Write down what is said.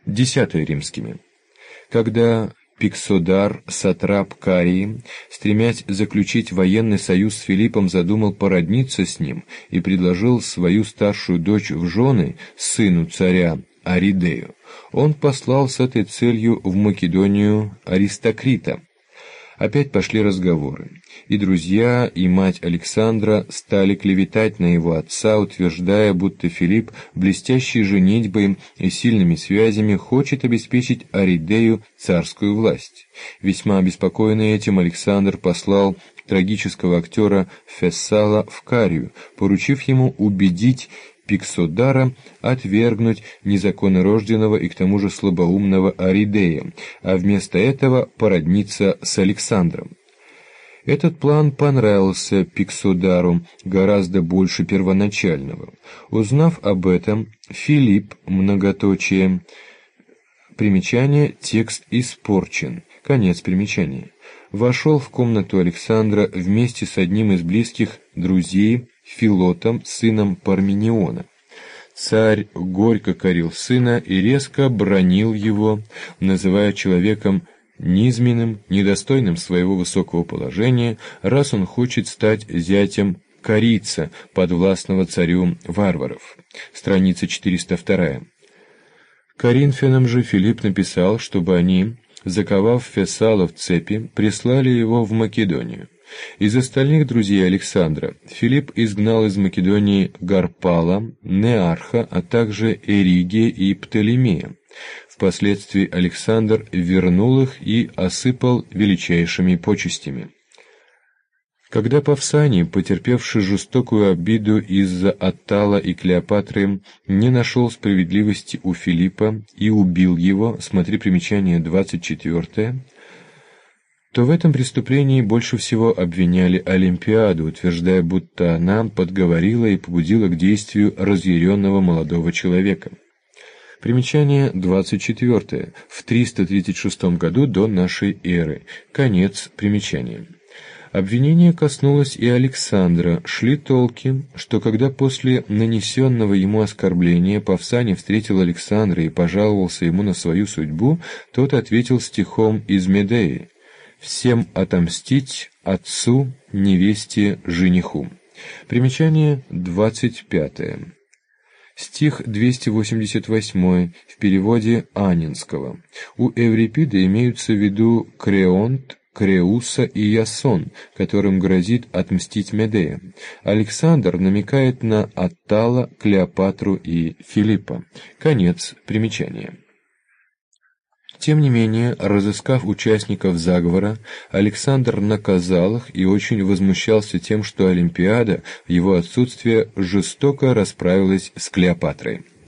10 римскими. Когда Пиксодар, сатрап Карии, стремясь заключить военный союз с Филиппом, задумал породниться с ним и предложил свою старшую дочь в жены сыну царя Аридею, он послал с этой целью в Македонию Аристокрита. Опять пошли разговоры, и друзья, и мать Александра стали клеветать на его отца, утверждая, будто Филипп блестящей женитьбой и сильными связями хочет обеспечить Аридею царскую власть. Весьма обеспокоенный этим, Александр послал трагического актера Фессала в Карию, поручив ему убедить Пиксодара отвергнуть незаконнорожденного и к тому же слабоумного Аридея, а вместо этого породниться с Александром. Этот план понравился Пиксодару гораздо больше первоначального. Узнав об этом, Филипп, многоточие, примечание, текст испорчен, конец примечания, вошел в комнату Александра вместе с одним из близких друзей, Филотом, сыном Пармениона. Царь горько корил сына и резко бранил его, называя человеком низменным, недостойным своего высокого положения, раз он хочет стать зятем корица, подвластного царю варваров. Страница 402. Коринфянам же Филипп написал, чтобы они, заковав Фессала в цепи, прислали его в Македонию. Из остальных друзей Александра Филипп изгнал из Македонии Гарпала, Неарха, а также Эригия и Птолемея. Впоследствии Александр вернул их и осыпал величайшими почестями. Когда Павсаний, потерпевший жестокую обиду из-за Аттала и Клеопатры, не нашел справедливости у Филиппа и убил его, смотри примечание 24, то в этом преступлении больше всего обвиняли Олимпиаду, утверждая, будто она подговорила и побудила к действию разъяренного молодого человека. Примечание 24. В 336 году до нашей эры. Конец примечания. Обвинение коснулось и Александра. Шли толки, что когда после нанесенного ему оскорбления Павсаний встретил Александра и пожаловался ему на свою судьбу, тот ответил стихом из Медеи: «Всем отомстить отцу, невесте, жениху». Примечание 25. Стих 288 в переводе Анинского. У Эврипида имеются в виду Креонт, Креуса и Ясон, которым грозит отмстить Медея. Александр намекает на Аттала, Клеопатру и Филиппа. Конец примечания. Тем не менее, разыскав участников заговора, Александр наказал их и очень возмущался тем, что Олимпиада в его отсутствие жестоко расправилась с Клеопатрой.